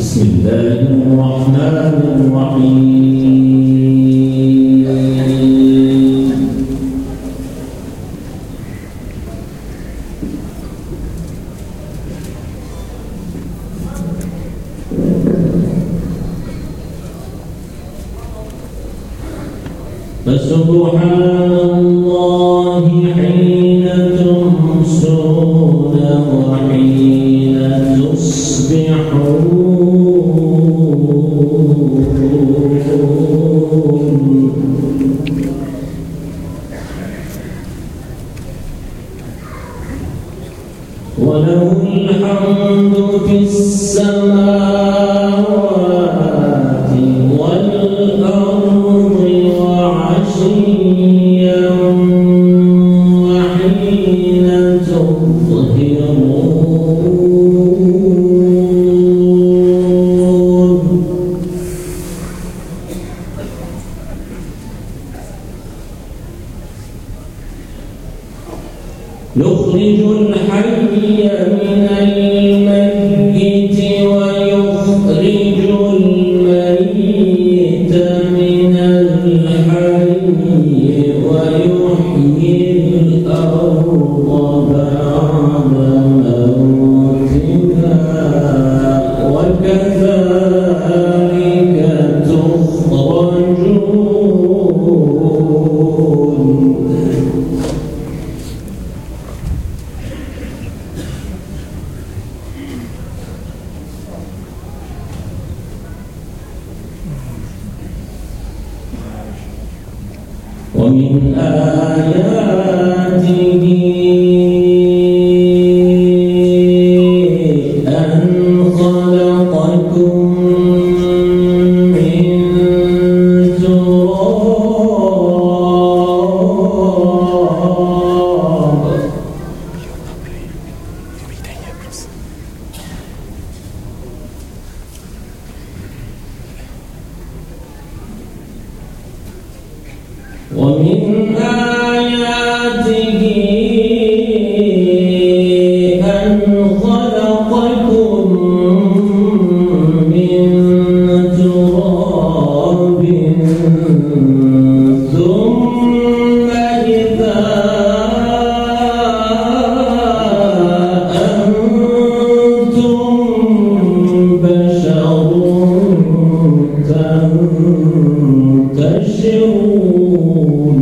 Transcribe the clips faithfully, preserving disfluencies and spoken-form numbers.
بسم الله الرحمن الرحيم فسبحان الله حين تمسون وحين تصبحون وله الحمد في السماوات والأرض وعشيا وحين تظهرون يخرج الحي من الميت ويخرج الميت من الحي ويحيي الأرض بعد موتها وكذلك تخرجون ومن آياته أن خلقكم من تراب ومن آياته أن خلقكم من تراب ثم إذا أنتم بشر تنتشرون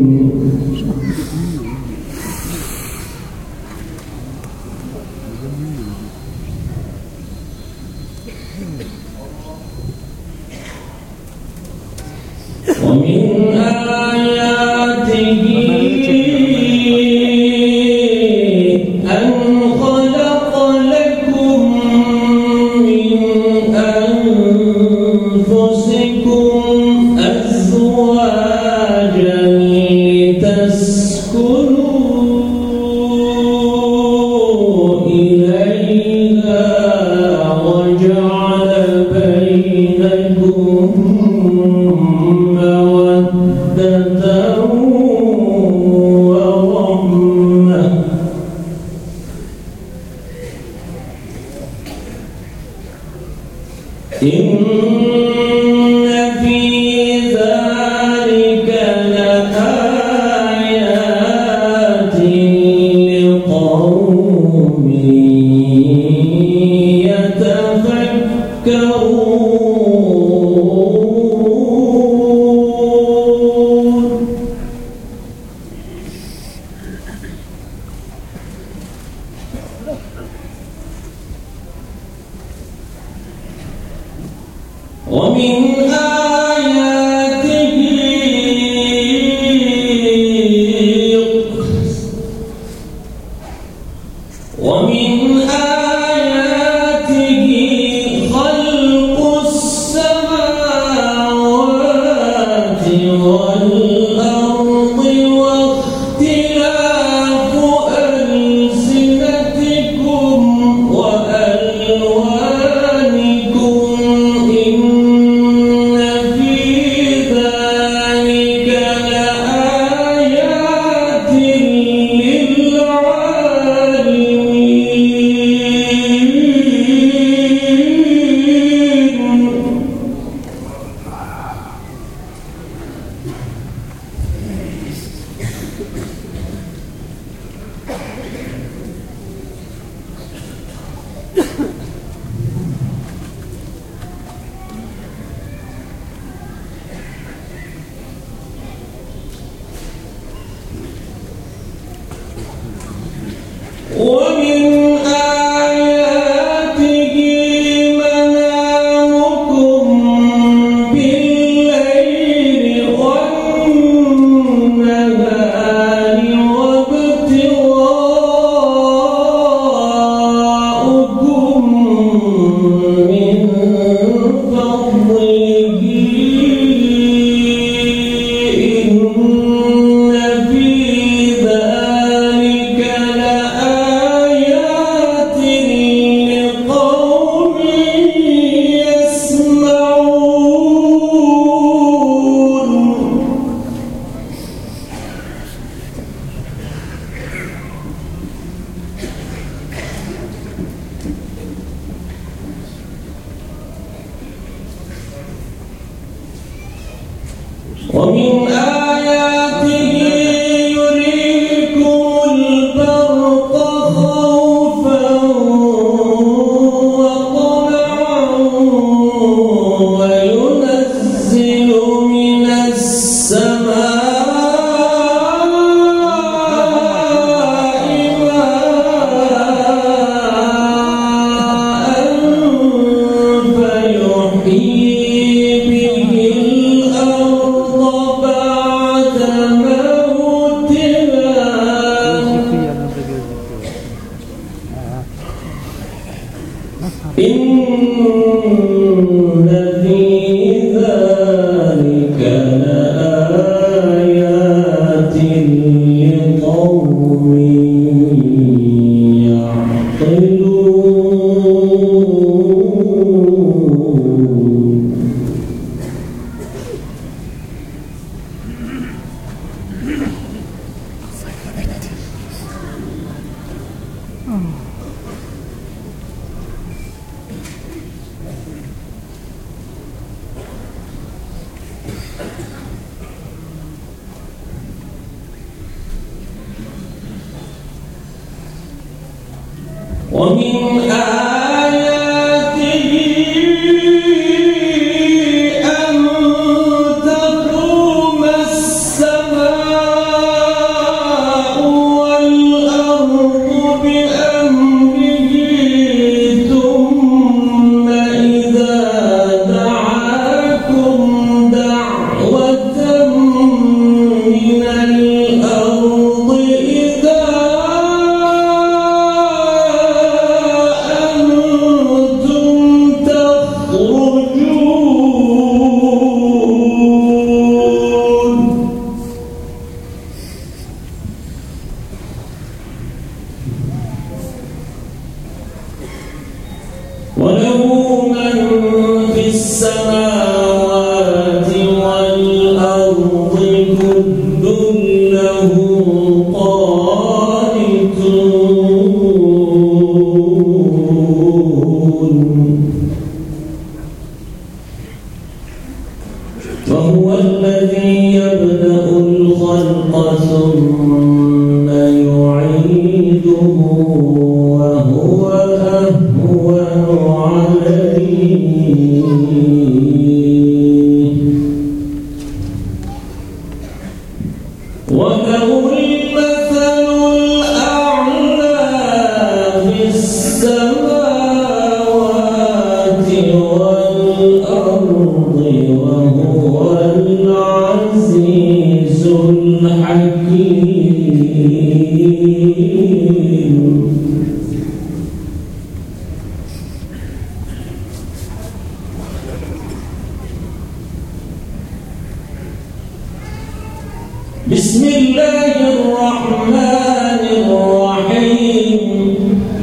ومن آياته أن خلق لكم من أنفسكم أزواجا لتسكنوا إليها وجعل بينكم ورحمة إن في ذلك لآيات لقوم يتفكرون ومن آياته ومن آياته خلق السماوات والأرض واختلاف ألسنتكم وألوانكم إن في ذلك لآيات للعالمين إن في ذلك لآيات لقوم يعقلون. ومن آياته أن تقوم السماء والأرض بأمره ثم إذا دعاكم دعوة من الأرض إذا وله من في السماوات والأرض كل له قانتون. وهو الذي يبدأ الخلق ثم يعيده وهو أهون عليه وله المثل الأعلى في السماوات والأرض وهو العزيز الحكيم. بسم الله الرحمن الرحيم.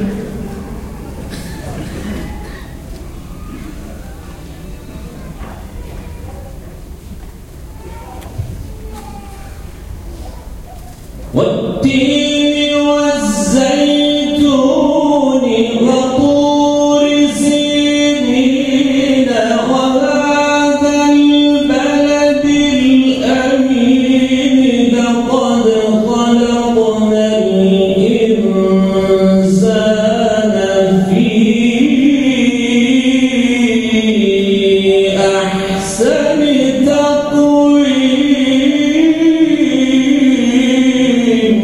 والتين والزيتون وطور سينين وهذا البلد الأمين لقد خلقنا الإنسان في أحسن تقويم.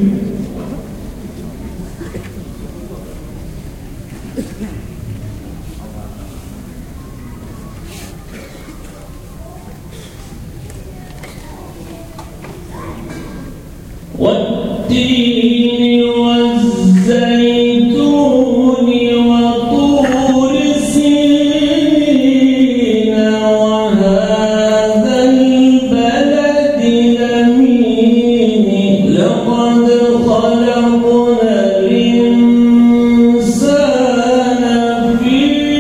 والتين والزيتون وطور سينين وهذا البلد الأمين لقد خلقنا الإنسان في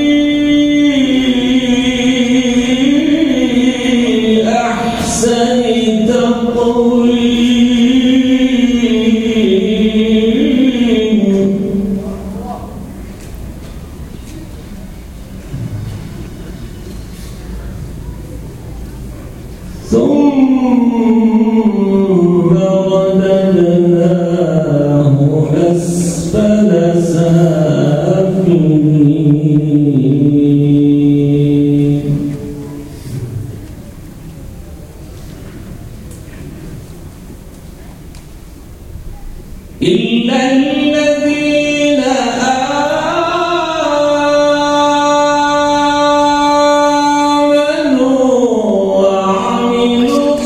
أحسن تقويم. ثم رددناه أسفل سافلين. إلا الذين آمنوا وعملوا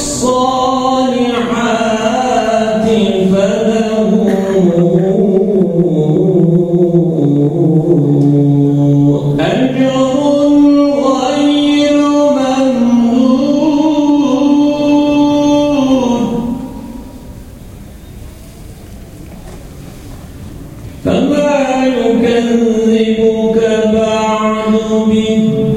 الصالحات فلهم فما يكذبك بعد بالدين